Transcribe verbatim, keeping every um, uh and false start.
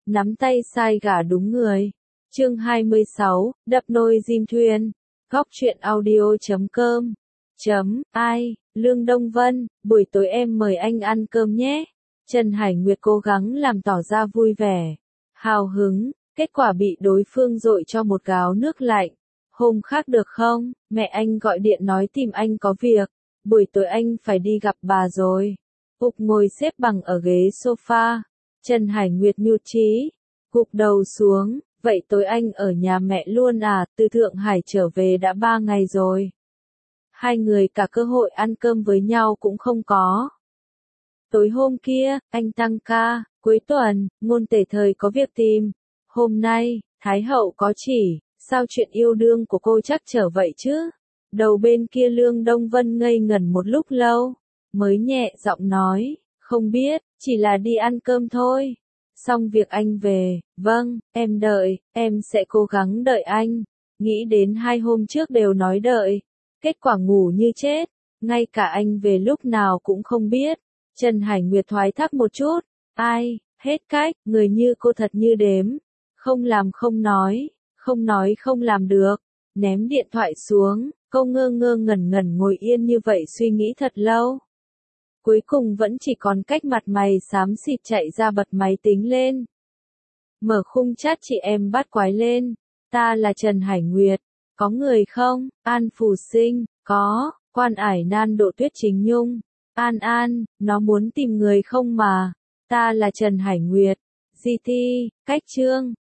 nắm tay sai gả đúng người. Chương hai mươi sáu, đập nồi dìm thuyền. Góc truyện audio chấm com. Chấm, ai, Lương Đông Vân, buổi tối em mời anh ăn cơm nhé. Trần Hải Nguyệt cố gắng làm tỏ ra vui vẻ, hào hứng, kết quả bị đối phương dội cho một gáo nước lạnh. Hôm khác được không, mẹ anh gọi điện nói tìm anh có việc, buổi tối anh phải đi gặp bà rồi. Úc ngồi xếp bằng ở ghế sofa, Trần Hải Nguyệt nhụt chí, gục đầu xuống, vậy tối anh ở nhà mẹ luôn à, từ Thượng Hải trở về đã ba ngày rồi. Hai người cả cơ hội ăn cơm với nhau cũng không có. Tối hôm kia, anh tăng ca, cuối tuần, ngôn tể thời có việc tìm. Hôm nay, Thái hậu có chỉ, sao chuyện yêu đương của cô chắc trở vậy chứ? Đầu bên kia Lương Đông Vân ngây ngẩn một lúc lâu, mới nhẹ giọng nói, không biết, chỉ là đi ăn cơm thôi. Xong việc anh về, vâng, em đợi, em sẽ cố gắng đợi anh. Nghĩ đến hai hôm trước đều nói đợi, kết quả ngủ như chết, ngay cả anh về lúc nào cũng không biết. Trần Hải Nguyệt thoái thác một chút, ai, hết cách, người như cô thật như đếm, không làm không nói, không nói không làm được, ném điện thoại xuống, cô ngơ ngơ ngẩn ngẩn ngồi yên như vậy suy nghĩ thật lâu. Cuối cùng vẫn chỉ còn cách mặt mày xám xịt chạy ra bật máy tính lên. Mở khung chat chị em bắt quái lên, ta là Trần Hải Nguyệt, có người không, An Phù Sinh, có, Quan Ải Nan Độ Tuyết Chính Nhung. An An, nó muốn tìm người không mà. Ta là Trần Hải Nguyệt. giê tê, cách chương.